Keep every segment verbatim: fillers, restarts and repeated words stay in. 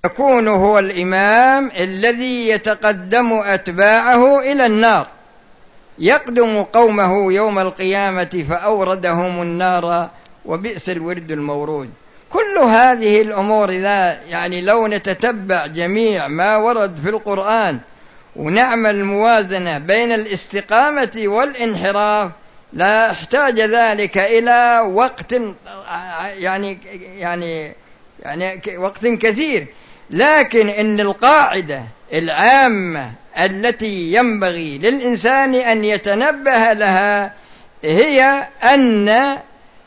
يكون هو الإمام الذي يتقدم أتباعه إلى النار، يقدم قومه يوم القيامة فأوردهم النار وبئس الورد المورود. كل هذه الأمور إذا يعني لو نتتبع جميع ما ورد في القرآن ونعمل موازنة بين الاستقامة والانحراف لا احتاج ذلك إلى وقت يعني يعني يعني وقت كثير، لكن إن القاعدة العامة التي ينبغي للإنسان أن يتنبه لها هي أن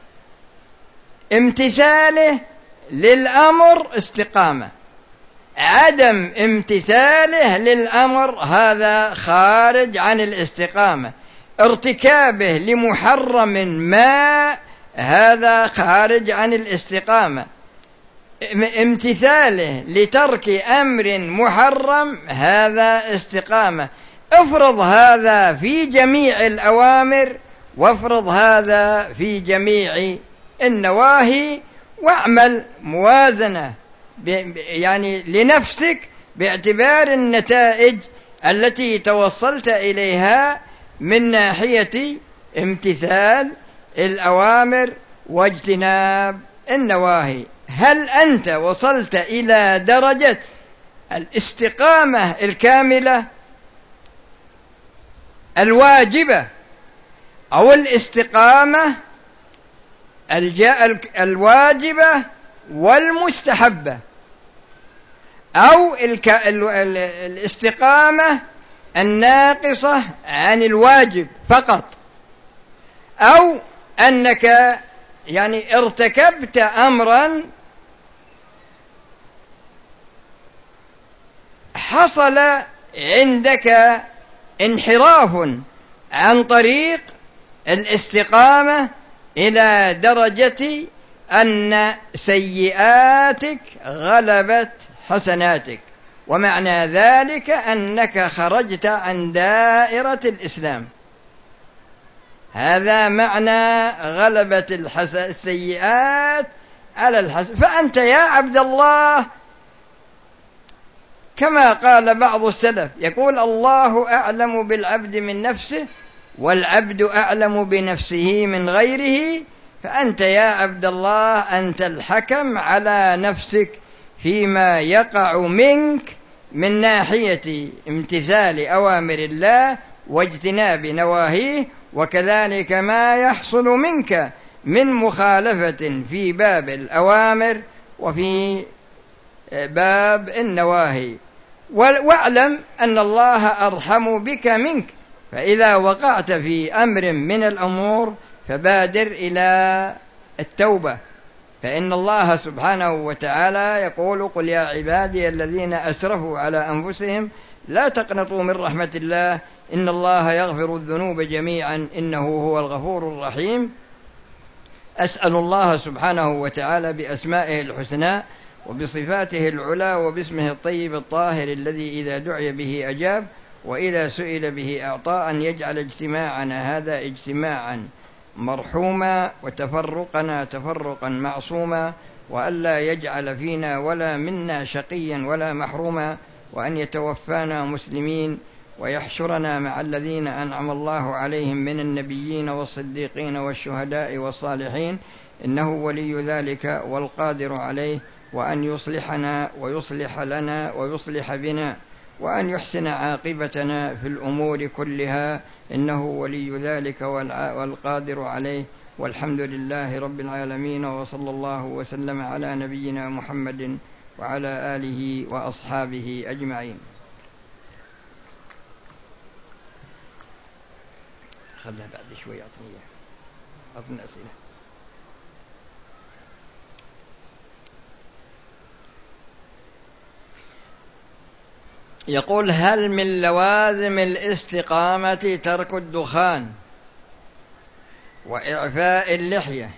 امتثاله للأمر استقامة، عدم امتثاله للأمر هذا خارج عن الاستقامة، ارتكابه لمحرم ما هذا خارج عن الاستقامة، امتثاله لترك أمر محرم هذا استقامة. افرض هذا في جميع الأوامر وافرض هذا في جميع النواهي، واعمل موازنة يعني لنفسك باعتبار النتائج التي توصلت إليها من ناحية امتثال الأوامر واجتناب النواهي. هل أنت وصلت إلى درجة الاستقامة الكاملة الواجبة أو الاستقامة الواجبة والمستحبة، أو الاستقامة الناقصة عن الواجب فقط، أو أنك يعني ارتكبت أمرا حصل عندك انحراف عن طريق الاستقامة إلى درجة أن سيئاتك غلبت حسناتك، ومعنى ذلك أنك خرجت عن دائرة الإسلام. هذا معنى غلبة السيئات على الحسن. فأنت يا عبد الله كما قال بعض السلف يقول الله أعلم بالعبد من نفسه والعبد أعلم بنفسه من غيره، فأنت يا عبد الله أنت الحكم على نفسك فيما يقع منك من ناحية امتثال أوامر الله واجتناب نواهيه، وكذلك ما يحصل منك من مخالفة في باب الأوامر وفي باب النواهي. واعلم أن الله أرحم بك منك، فإذا وقعت في أمر من الأمور فبادر إلى التوبة، فإن الله سبحانه وتعالى يقول قل يا عبادي الذين أسرفوا على أنفسهم لا تقنطوا من رحمة الله إن الله يغفر الذنوب جميعا إنه هو الغفور الرحيم. أسأل الله سبحانه وتعالى بأسمائه الحسنى وبصفاته العلى وباسمه الطيب الطاهر الذي إذا دعي به أجاب وإذا سئل به أعطى أن يجعل اجتماعنا هذا اجتماعا مرحوما وتفرقنا تفرقا معصوما، وألا يجعل فينا ولا منا شقيا ولا محروما، وأن يتوفانا مسلمين ويحشرنا مع الذين أنعم الله عليهم من النبيين والصديقين والشهداء والصالحين إنه ولي ذلك والقادر عليه، وأن يصلحنا ويصلح لنا ويصلح بنا، وأن يحسن عاقبتنا في الأمور كلها إنه ولي ذلك والقادر عليه. والحمد لله رب العالمين، وصلى الله وسلم على نبينا محمد وعلى آله وأصحابه أجمعين. خلها بعد شوي أعطني أعطني أسئلة. يقول هل من لوازم الاستقامة ترك الدخان وإعفاء اللحية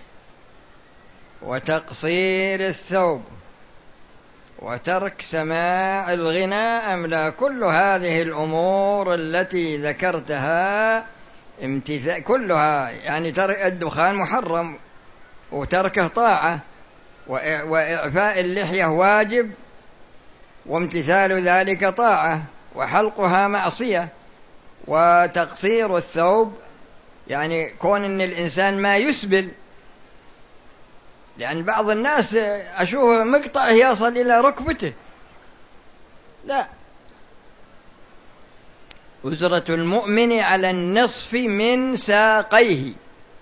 وتقصير الثوب وترك سماع الغناء أم لا؟ كل هذه الأمور التي ذكرتها امتثال كلها، يعني ترك الدخان محرم وتركه طاعة، وإعفاء اللحية واجب وامتثال ذلك طاعة، وحلقها معصية، وتقصير الثوب يعني كون أن الإنسان ما يسبل، لأن بعض الناس أشوفه مقطع يصل إلى ركبته، لا، أزرة المؤمن على النصف من ساقيه.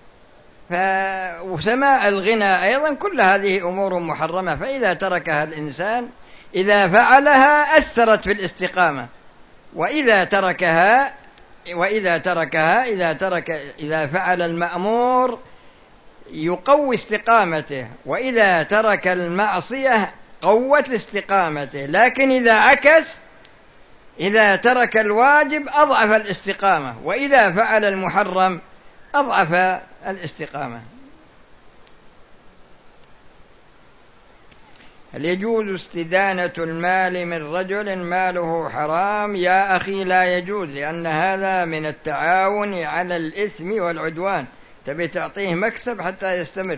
وسماع الغنى أيضا كل هذه أمور محرمة، فإذا تركها الإنسان إذا فعلها أثرت في الاستقامة، وإذا تركها وإذا تركها إذا ترك إذا فعل المأمور يقوي استقامته، وإذا ترك المعصية قوت استقامته. لكن إذا عكس، إذا ترك الواجب أضعف الاستقامة، وإذا فعل المحرم أضعف الاستقامة. هل يجوز استدانة المال من رجل ماله حرام؟ يا أخي لا يجوز، لأن هذا من التعاون على الإثم والعدوان، تبي تعطيه مكسب حتى يستمر.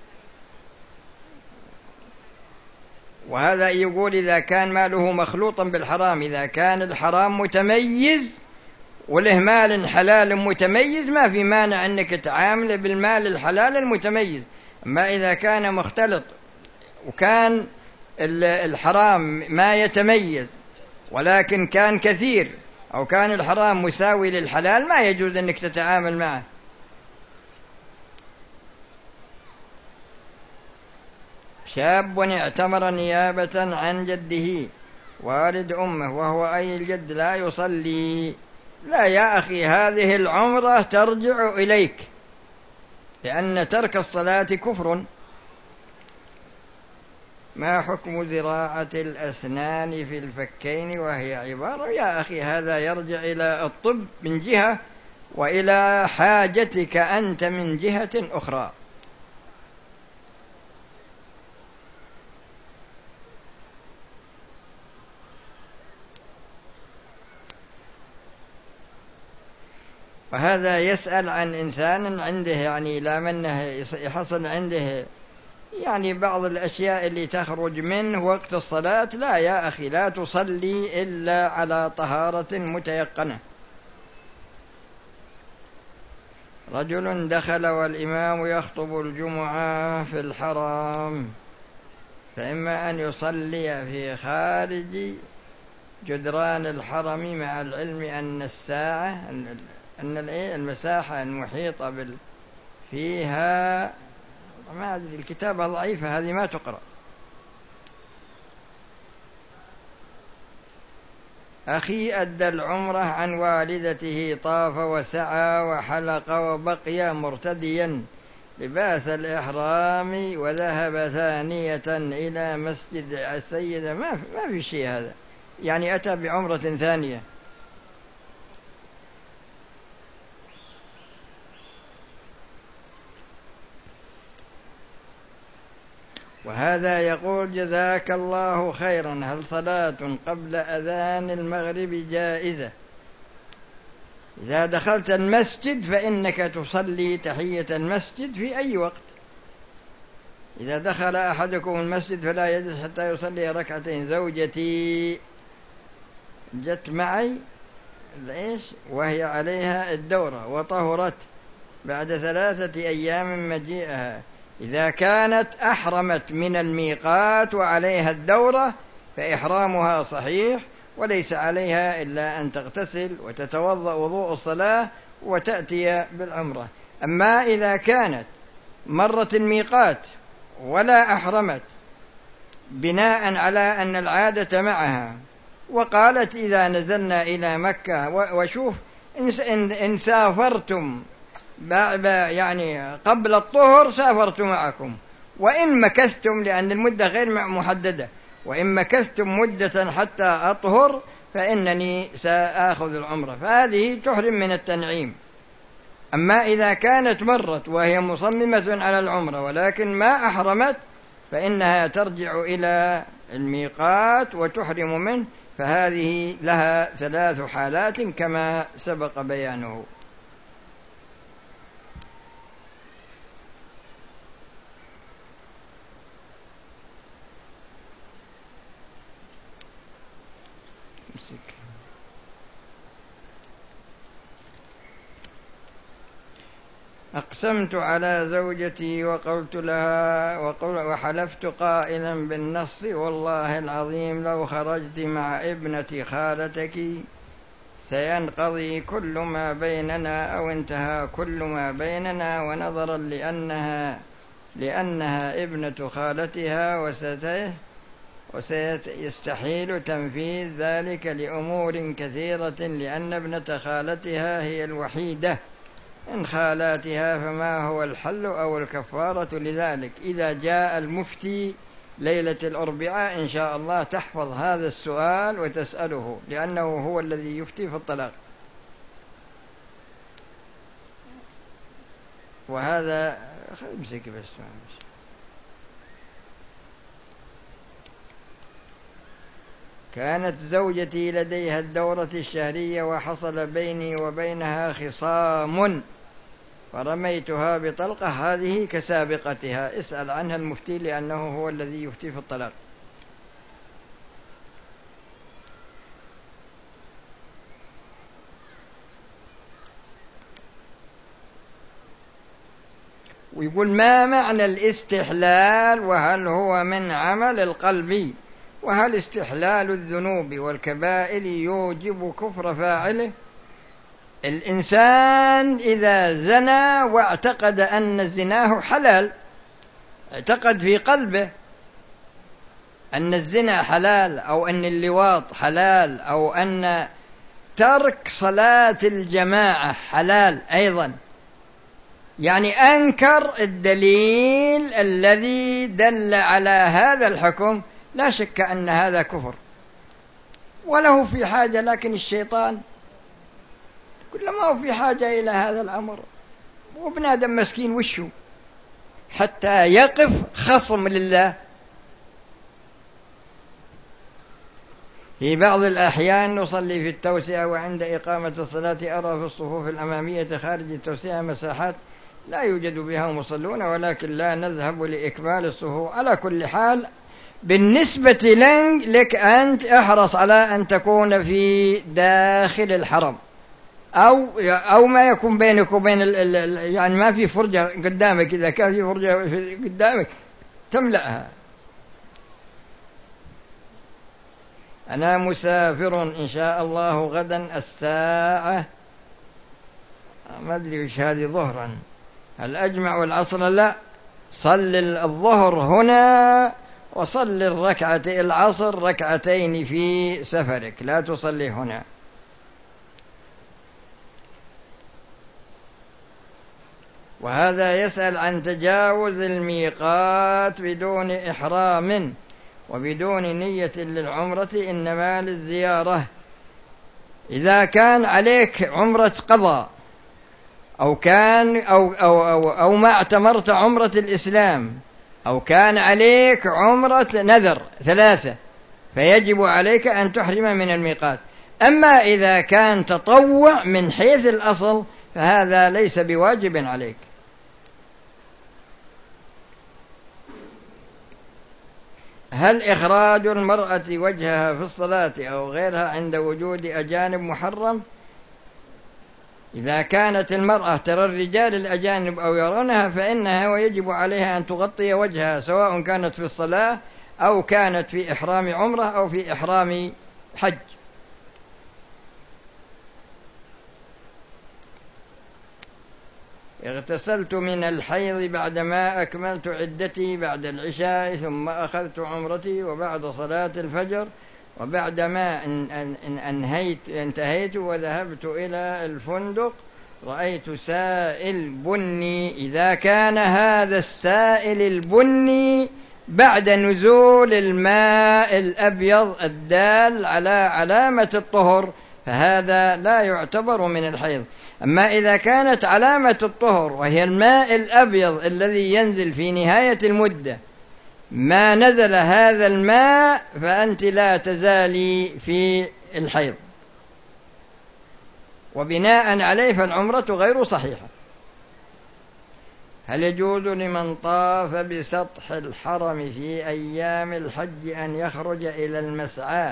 وهذا يقول إذا كان ماله مخلوطا بالحرام، إذا كان الحرام متميز وله مال حلال متميز ما في مانع أنك تعامل بالمال الحلال المتميز. أما إذا كان مختلط وكان الحرام ما يتميز ولكن كان كثير، أو كان الحرام مساوي للحلال، ما يجوز أنك تتعامل معه. شاب اعتمر نيابة عن جده والد أمه وهو أي الجد لا يصلي. لا يا أخي، هذه العمرة ترجع إليك، لأن ترك الصلاة كفر. ما حكم زراعة الأسنان في الفكين وهي عبارة؟ يا أخي هذا يرجع إلى الطب من جهة، وإلى حاجتك أنت من جهة أخرى. وهذا يسأل عن إنسان عنده يعني لا منه يحصل عنده يعني بعض الأشياء اللي تخرج منه وقت الصلاة. لا يا أخي، لا تصلي إلا على طهارة متيقنة. رجل دخل والإمام يخطب الجمعة في الحرم، فإما أن يصلي في خارج جدران الحرم، مع العلم أن الساعة أن المساحة المحيطة بال فيها ما أدري، الكتابة ضعيفة هذه ما تقرأ. أخي أدى العمرة عن والدته، طاف وسعى وحلق وبقي مرتديا لباس الإحرام، وذهب ثانية إلى مسجد السيدة. ما في, ما في شيء هذا، يعني أتى بعمرة ثانية. وهذا يقول جزاك الله خيرا، هل صلاة قبل أذان المغرب جائزة؟ إذا دخلت المسجد فإنك تصلي تحية المسجد في أي وقت. إذا دخل أحدكم المسجد فلا يجلس حتى يصلي ركعتين. زوجتي جت معي ليش وهي عليها الدورة وطهرت بعد ثلاثة أيام من مجيئها. إذا كانت أحرمت من الميقات وعليها الدورة فإحرامها صحيح، وليس عليها إلا أن تغتسل وتتوضأ وضوء الصلاة وتأتي بالعمرة. أما إذا كانت مرت الميقات ولا أحرمت بناء على أن العادة معها، وقالت إذا نزلنا إلى مكة وشوف إن سافرتم يعني قبل الطهر سافرت معكم، وإن مكثتم لأن المدة غير محددة، وإن مكثتم مدة حتى أطهر فإنني سآخذ العمرة، فهذه تحرم من التنعيم. أما إذا كانت مرت وهي مصممة على العمرة ولكن ما أحرمت فإنها ترجع إلى الميقات وتحرم منه، فهذه لها ثلاث حالات كما سبق بيانه. أقسمت على زوجتي وقلت لها وقل وحلفت قائلا بالنص والله العظيم لو خرجت مع ابنة خالتك سينقضي كل ما بيننا أو انتهى كل ما بيننا، ونظرا لأنها لأنها ابنة خالتها وسته وسيستحيل تنفيذ ذلك لأمور كثيرة، لأن ابنة خالتها هي الوحيدة من خالاتها، فما هو الحل أو الكفارة لذلك؟ إذا جاء المفتي ليلة الأربعاء إن شاء الله تحفظ هذا السؤال وتسأله، لأنه هو الذي يفتي في الطلاق. وهذا امسك بس. كانت زوجتي لديها الدورة الشهرية وحصل بيني وبينها خصام فرميتها بطلقة، هذه كسابقتها، اسأل عنها المفتي لأنه هو الذي يفتي في الطلاق. ويقول ما معنى الاستحلال، وهل هو من عمل القلب، وهل استحلال الذنوب والكبائر يوجب كفر فاعله؟ الإنسان إذا زنى واعتقد أن زناه حلال، اعتقد في قلبه أن الزنا حلال أو أن اللواط حلال أو أن ترك صلاة الجماعة حلال أيضا، يعني أنكر الدليل الذي دل على هذا الحكم، لا شك أن هذا كفر وله في حاجة. لكن الشيطان كلما هو في حاجة إلى هذا الأمر، وابن آدم مسكين وشه حتى يقف خصم لله. في بعض الأحيان نصلي في التوسعة، وعند إقامة الصلاة أرى في الصفوف الأمامية خارج التوسعة مساحات لا يوجد بها مصلون، ولكن لا نذهب لإكمال الصفوف. على كل حال بالنسبة لك أنت احرص على أن تكون في داخل الحرم، أو أو ما يكون بينك وبين ال ال يعني ما في فرجة قدامك، إذا كان في فرجة قدامك تملأها. أنا مسافر إن شاء الله غدا الساعة ما أدري وش هذه ظهرا، هل أجمع العصر؟ لا، صل الظهر هنا وصل الركعة العصر ركعتين في سفرك، لا تصلي هنا. وهذا يسأل عن تجاوز الميقات بدون إحرام وبدون نية للعمرة، إنما للزيارة. إذا كان عليك عمرة قضاء أو كان أو أو أو, أو ما اعتمرت عمرة الإسلام، أو كان عليك عمرة نذر ثلاثة، فيجب عليك أن تحرم من الميقات. أما إذا كان تطوع من حيث الأصل فهذا ليس بواجب عليك. هل إخراج المرأة وجهها في الصلاة أو غيرها عند وجود أجانب محرم؟ إذا كانت المرأة ترى الرجال الأجانب أو يرونها فإنها ويجب عليها أن تغطي وجهها، سواء كانت في الصلاة أو كانت في إحرام عمرة أو في إحرام حج. اغتسلت من الحيض بعدما أكملت عدتي بعد العشاء، ثم أخذت عمرتي، وبعد صلاة الفجر وبعدما أنهيت انتهيت وذهبت إلى الفندق رأيت سائل بني. إذا كان هذا السائل البني بعد نزول الماء الأبيض الدال على علامة الطهر فهذا لا يعتبر من الحيض. أما إذا كانت علامة الطهر وهي الماء الأبيض الذي ينزل في نهاية المدة ما نزل هذا الماء فأنت لا تزالي في الحيض، وبناء عليه فالعمرة غير صحيحة. هل يجوز لمن طاف بسطح الحرم في أيام الحج أن يخرج إلى المسعى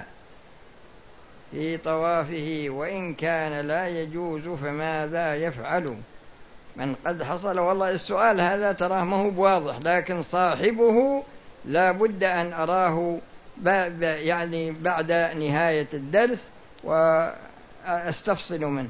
في طوافه، وإن كان لا يجوز فماذا يفعل؟ من قد حصل. والله السؤال هذا تراه ما هو بواضح، لكن صاحبه لا بد أن أراه يعني بعد نهاية الدرس وأستفصل منه.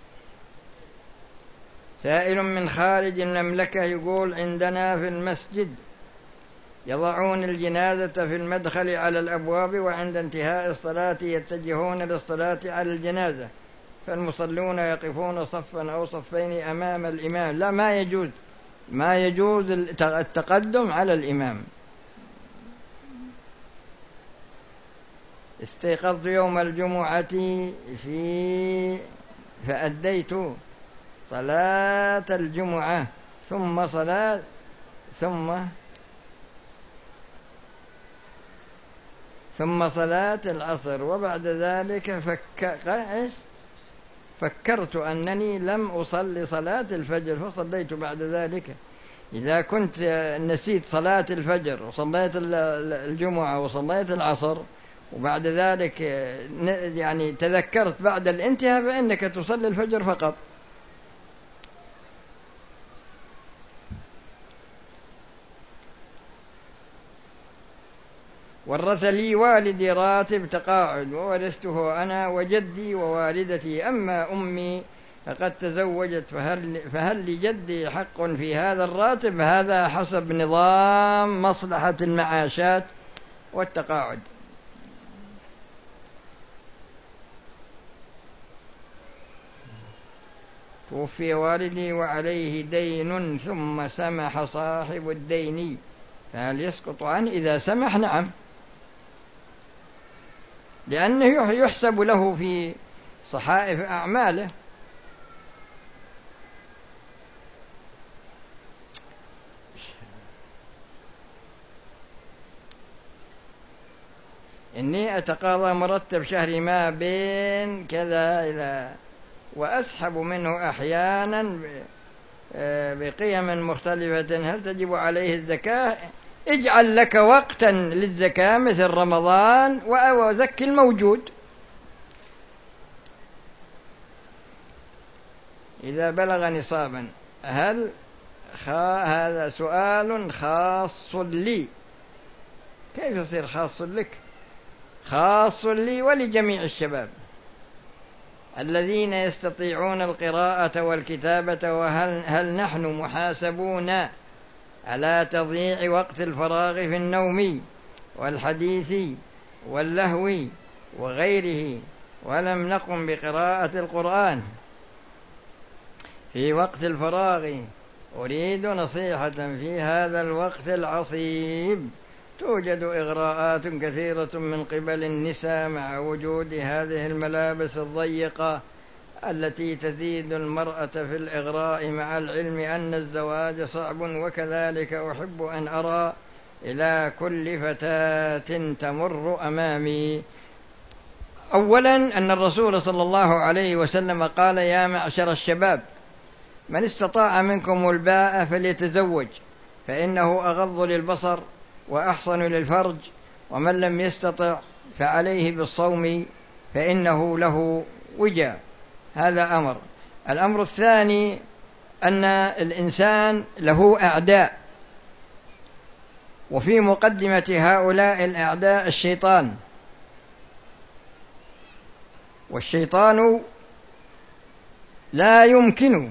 سائل من خارج المملكة يقول: عندنا في المسجد يضعون الجنازة في المدخل على الأبواب، وعند انتهاء الصلاة يتجهون للصلاة على الجنازة، فالمصلون يقفون صفا أو صفين أمام الإمام. لا، ما يجوز، ما يجوز التقدم على الإمام. استيقظت يوم الجمعة في فأديت صلاة الجمعة ثم صلاة ثم ثم صلاة العصر، وبعد ذلك فك... فكرت أنني لم أصلي صلاة الفجر فصليت بعد ذلك. إذا كنت نسيت صلاة الفجر وصليت الجمعة وصليت العصر وبعد ذلك يعني تذكرت بعد الانتهاء فإنك تصلي الفجر فقط. ورث لي والدي راتب تقاعد وورثته أنا وجدي ووالدتي، أما أمي فقد تزوجت، فهل, فهل لجدي حق في هذا الراتب؟ هذا حسب نظام مصلحة المعاشات والتقاعد. توفي والدي وعليه دين ثم سمح صاحب الدين، فهل يسقط عنه؟ إذا سمح نعم، لأنه يحسب له في صحائف أعماله. إني أتقاضى مرتب شهري ما بين كذا إلى وأسحب منه أحيانا بقيم مختلفة، هل تجب عليه الزكاة؟ اجعل لك وقتا للزكاة مثل رمضان وزكي الموجود. إذا بلغ نصابا هل خا... هذا سؤال خاص لي، كيف يصير خاص لك؟ خاص لي ولجميع الشباب الذين يستطيعون القراءة والكتابة. وهل هل نحن محاسبون على تضييع وقت الفراغ في النوم والحديث واللهو وغيره، ولم نقم بقراءة القرآن في وقت الفراغ؟ أريد نصيحة في هذا الوقت العصيب. توجد إغراءات كثيرة من قبل النساء مع وجود هذه الملابس الضيقة التي تزيد المرأة في الإغراء، مع العلم أن الزواج صعب. وكذلك أحب أن أرى إلى كل فتاة تمر أمامي أولا أن الرسول صلى الله عليه وسلم قال: يا معشر الشباب من استطاع منكم الباءة فليتزوج، فإنه أغض للبصر وأحصن للفرج، ومن لم يستطع فعليه بالصوم فإنه له وجاء. هذا أمر. الأمر الثاني أن الإنسان له أعداء، وفي مقدمة هؤلاء الأعداء الشيطان، والشيطان لا يمكن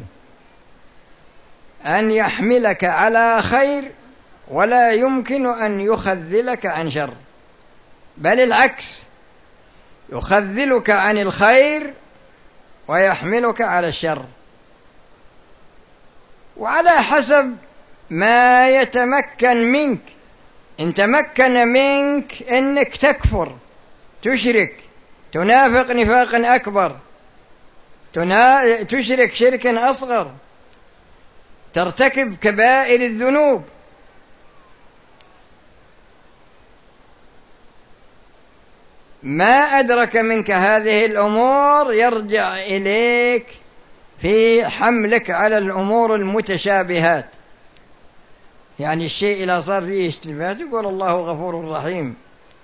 أن يحملك على خير ولا يمكن أن يخذلك عن شر، بل العكس، يخذلك عن الخير ويحملك على الشر، وعلى حسب ما يتمكن منك. إن تمكن منك أنك تكفر، تشرك، تنافق نفاقا أكبر، تشرك شركا أصغر، ترتكب كبائر الذنوب، ما أدرك منك هذه الأمور يرجع إليك في حملك على الأمور المتشابهات. يعني الشيء إذا صار فيه اشتباهات يقول الله غفور رحيم.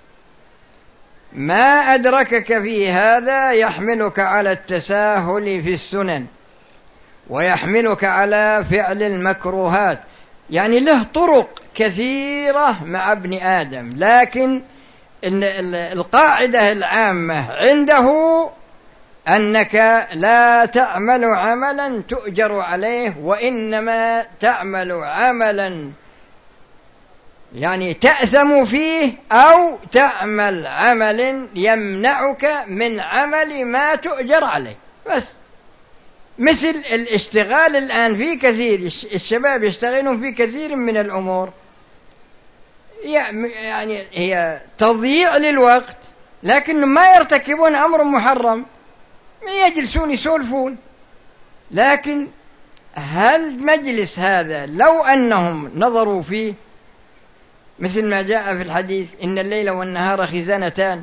ما أدركك في هذا يحملك على التساهل في السنن ويحملك على فعل المكروهات، يعني له طرق كثيرة مع ابن آدم، لكن القاعدة العامة عنده أنك لا تعمل عملا تؤجر عليه، وإنما تعمل عملا يعني تأثم فيه، أو تعمل عمل يمنعك من عمل ما تؤجر عليه بس. مثل الاشتغال الآن في كثير الشباب يشتغلون في كثير من الأمور، يعني هي تضييع للوقت، لكن ما يرتكبون أمر محرم، يجلسون يسولفون. لكن هل مجلس هذا لو أنهم نظروا فيه مثل ما جاء في الحديث إن الليل والنهار خزانتان،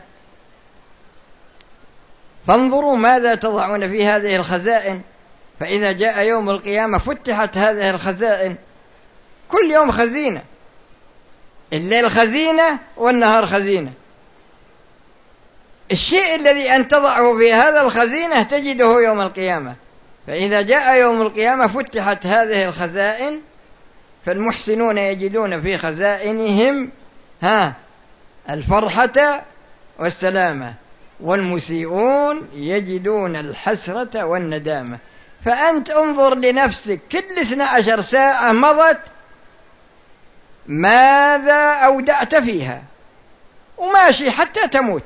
فانظروا ماذا تضعون في هذه الخزائن، فإذا جاء يوم القيامة فتحت هذه الخزائن، كل يوم خزينة، الليل خزينة والنهار خزينة. الشيء الذي أن تضعه في هذا الخزينة تجده يوم القيامة، فإذا جاء يوم القيامة فتحت هذه الخزائن، فالمحسنون يجدون في خزائنهم ها الفرحة والسلامة، والمسيئون يجدون الحسرة والندامة. فأنت انظر لنفسك كل اثنتي عشرة ساعة مضت ماذا أودعت فيها، وماشي حتى تموت.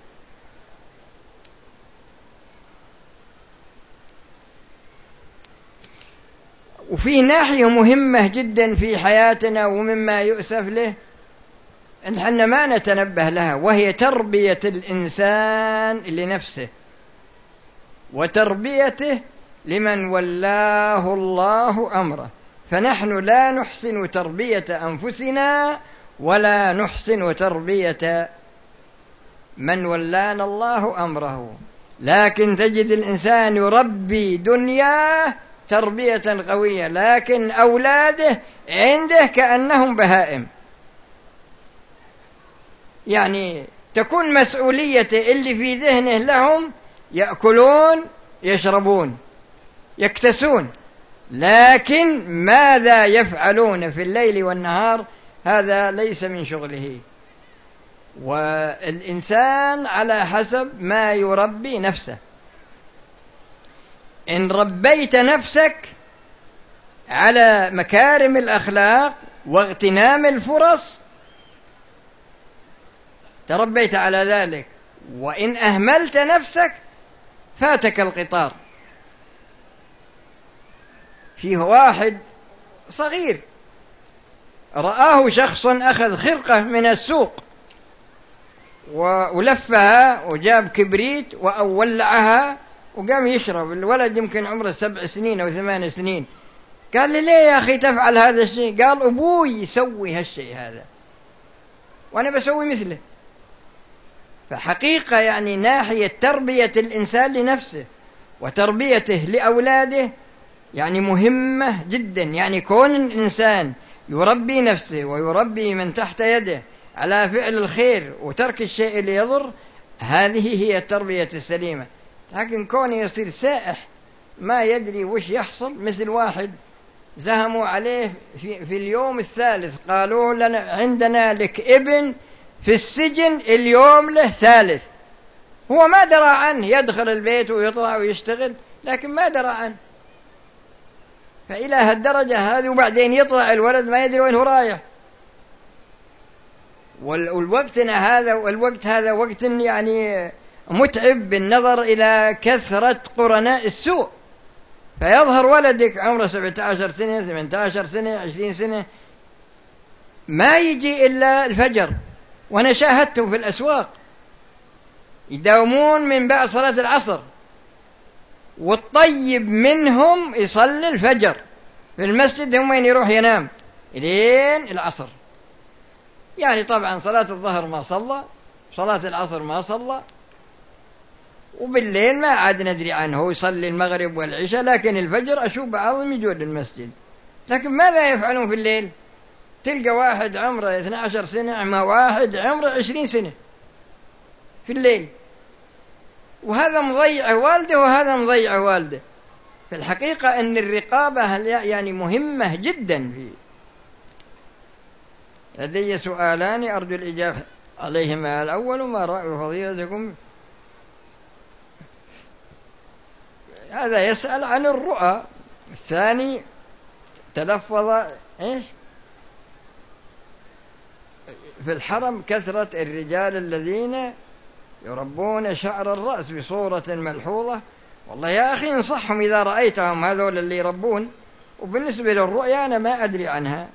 وفي ناحية مهمة جدا في حياتنا ومما يؤسف له إن حنا ما نتنبه لها، وهي تربية الإنسان لنفسه وتربيته لمن ولاه الله أمره. فنحن لا نحسن تربية أنفسنا ولا نحسن تربية من ولانا الله أمره، لكن تجد الإنسان يربي دنياه تربية قوية، لكن أولاده عنده كأنهم بهائم، يعني تكون مسؤوليته اللي في ذهنه لهم يأكلون يشربون يكتسون، لكن ماذا يفعلون في الليل والنهار هذا ليس من شغله. والإنسان على حسب ما يربي نفسه. إن ربيت نفسك على مكارم الأخلاق واغتنام الفرص تربيت على ذلك، وإن أهملت نفسك فاتك القطار. فيه واحد صغير رآه شخص أخذ خرقة من السوق ولفها وجاب كبريت وولعها وقام يشرب. الولد يمكن عمره سبع سنين أو ثمان سنين. قال لي ليه يا أخي تفعل هذا الشيء؟ قال أبوي يسوي هالشيء هذا وأنا بسوي مثله. فحقيقة يعني ناحية تربية الإنسان لنفسه وتربيته لأولاده يعني مهمة جدا. يعني كون الإنسان يربي نفسه ويربي من تحت يده على فعل الخير وترك الشيء اللي يضر، هذه هي التربية السليمة. لكن كونه يصير سائح ما يدري وش يحصل، مثل واحد زهموا عليه في, في اليوم الثالث، قالوا لنا عندنا لك ابن في السجن اليوم له ثالث، هو ما درى عنه، يدخل البيت ويطلع ويشتغل لكن ما درى عنه. فإلى هالدرجة هذه، وبعدين يطلع الولد ما يدري وين هو رايح. والوقتنا هذا والوقت هذا وقت يعني متعب بالنظر إلى كثرة قرناء السوء. فيظهر ولدك عمره سبعة عشر سنة ثمانية عشر سنة عشرين سنة ما يجي إلا الفجر، وأنا شاهدته في الأسواق يداومون من بعد صلاة العصر، والطيب منهم يصلي الفجر في المسجد، هم وين يروح ينام إلين العصر. يعني طبعا صلاة الظهر ما صلى، صلاة العصر ما صلى، وبالليل ما عاد ندري عنه، يصلي المغرب والعشاء، لكن الفجر أشوف بعضهم يجون للمسجد. لكن ماذا يفعلون في الليل؟ تلقى واحد عمره اثنتي عشرة سنة مع واحد عمره عشرين سنة في الليل، وهذا مضيع والده وهذا مضيع والده. في الحقيقة أن الرقابة يعني مهمة جدا. في لدي سؤالان أرجو الإجابة عليهما. الأول: ما رأي فضيلتكم؟ هذا يسأل عن الرؤى. الثاني تلفظ إيش في الحرم كثرة الرجال الذين يربون شعر الرأس بصورة ملحوظة. والله يا أخي انصحهم إذا رأيتهم هذول اللي يربون. وبالنسبة للرؤيا أنا ما أدري عنها.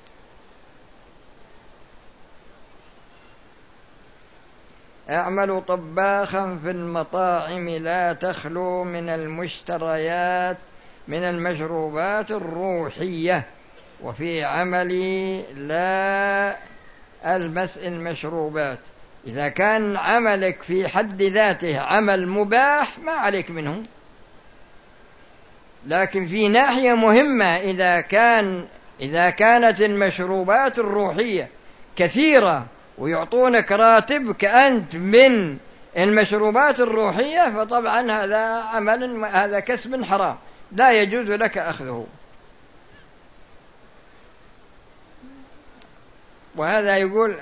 أعمل طباخا في المطاعم لا تخلو من المشتريات من المشروبات الروحية، وفي عملي لا ألمس المشروبات. إذا كان عملك في حد ذاته عمل مباح ما عليك منه، لكن في ناحية مهمة إذا كان إذا كانت المشروبات الروحية كثيرة ويعطونك راتبك أنت من المشروبات الروحية، فطبعا هذا عمل هذا كسب حرام لا يجوز لك أخذه. وهذا يقول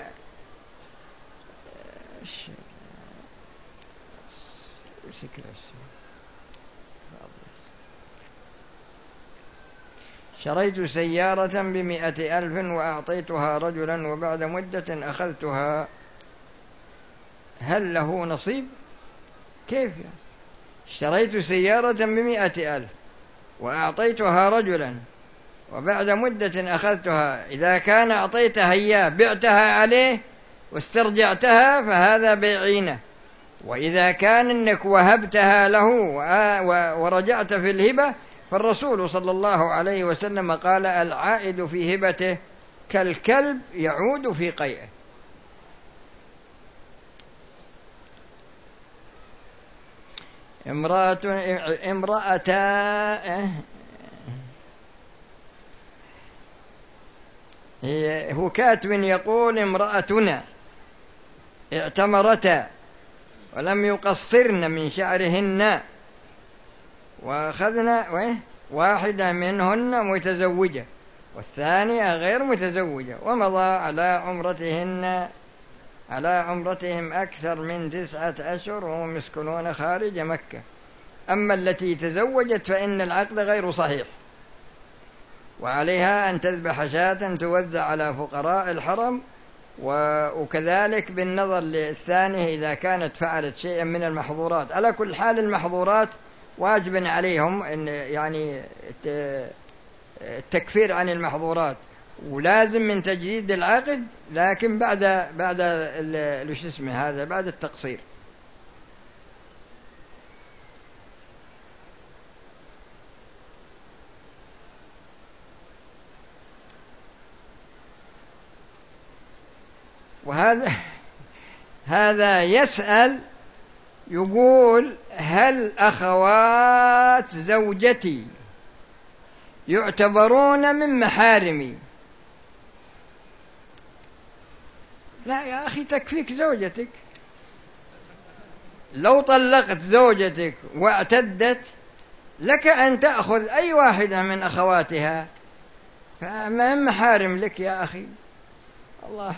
شريت سيارة بمئة ألف وأعطيتها رجلا وبعد مدة أخذتها، هل له نصيب؟ كيف يعني؟ اشتريت سيارة بمئة ألف وأعطيتها رجلا وبعد مدة أخذتها، إذا كان أعطيتها إياه بعتها عليه واسترجعتها فهذا بيعينه. وإذا كان أنك وهبتها له ورجعت في الهبة فالرسول صلى الله عليه وسلم قال: العائد في هبته كالكلب يعود في قيئه. امرأة امرأة هو كاتب يقول: امرأتنا اعتمرتا ولم يقصرن من شعرهن، وأخذنا واحدة منهن متزوجة والثانية غير متزوجة، ومضى على عمرتهن على عمرتهم أكثر من تسعة أشهر وهم يسكنون خارج مكة. أما التي تزوجت فإن العقد غير صحيح، وعليها أن تذبح شاة توزع على فقراء الحرم، وكذلك بالنظر للثانية إذا كانت فعلت شيئا من المحظورات. على كل حال المحظورات واجب عليهم إن يعني التكفير عن المحظورات، ولازم من تجديد العقد، لكن بعد بعد ايش اسمه هذا بعد التقصير. وهذا هذا يسأل يقول: هل أخوات زوجتي يعتبرون من محارمي؟ لا يا أخي، تكفيك زوجتك. لو طلقت زوجتك واعتدت لك أن تأخذ أي واحدة من أخواتها، فما هم محارم لك يا أخي. الله.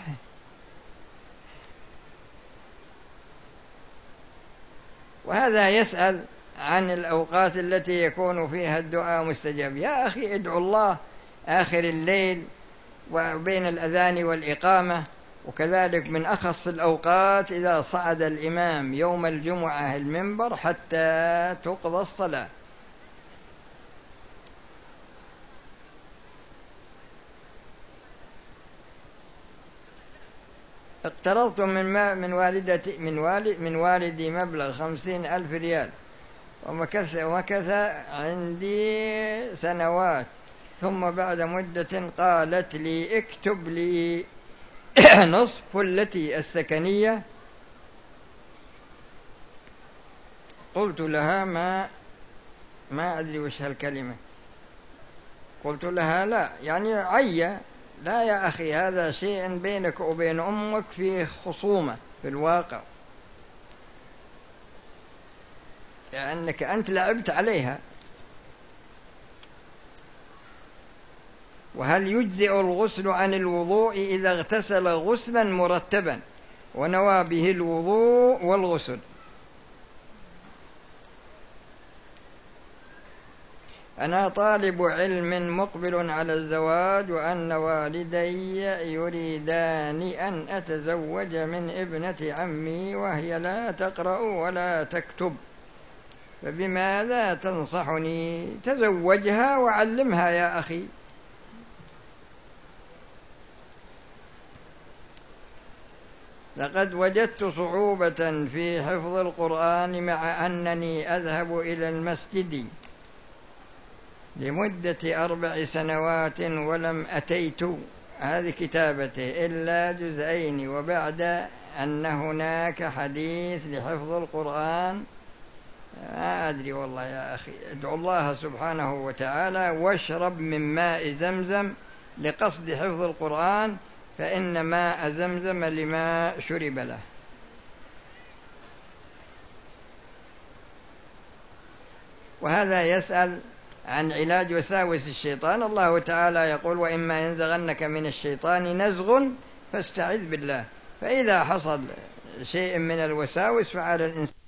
وهذا يسأل عن الأوقات التي يكون فيها الدعاء مستجاب. يا أخي ادعو الله آخر الليل وبين الأذان والإقامة، وكذلك من أخص الأوقات إذا صعد الإمام يوم الجمعة المنبر حتى تقضى الصلاة. اقترضت من ما من والدتي من والد من والدي مبلغ خمسين ألف ريال، ومكث ومكث عندي سنوات، ثم بعد مدة قالت لي: اكتب لي نصف التي السكنية. قلت لها ما ما أدري وش هالكلمة. قلت لها: لا يعني عيّة. لا يا أخي، هذا شيء بينك وبين أمك فيه خصومة في الواقع، لأنك أنت لعبت عليها. وهل يجزئ الغسل عن الوضوء إذا اغتسل غسلا مرتبا ونوى به الوضوء والغسل؟ أنا طالب علم مقبل على الزواج، وأن والدي يريدان أن أتزوج من ابنة عمي وهي لا تقرأ ولا تكتب، فبماذا تنصحني؟ تزوجها وعلمها يا أخي. لقد وجدت صعوبة في حفظ القرآن مع أنني أذهب إلى المسجد لمدة أربع سنوات ولم أتيت، هذه كتابته، إلا جزئين، وبعد أن هناك حديث لحفظ القرآن ما أدري والله يا أخي. ادعو الله سبحانه وتعالى واشرب من ماء زمزم لقصد حفظ القرآن، فإن ماء زمزم لما شرب له. وهذا يسأل عن علاج وساوس الشيطان. الله تعالى يقول: وإما ينزغنك من الشيطان نزغ فاستعذ بالله. فإذا حصل شيء من الوساوس فعلى الإنسان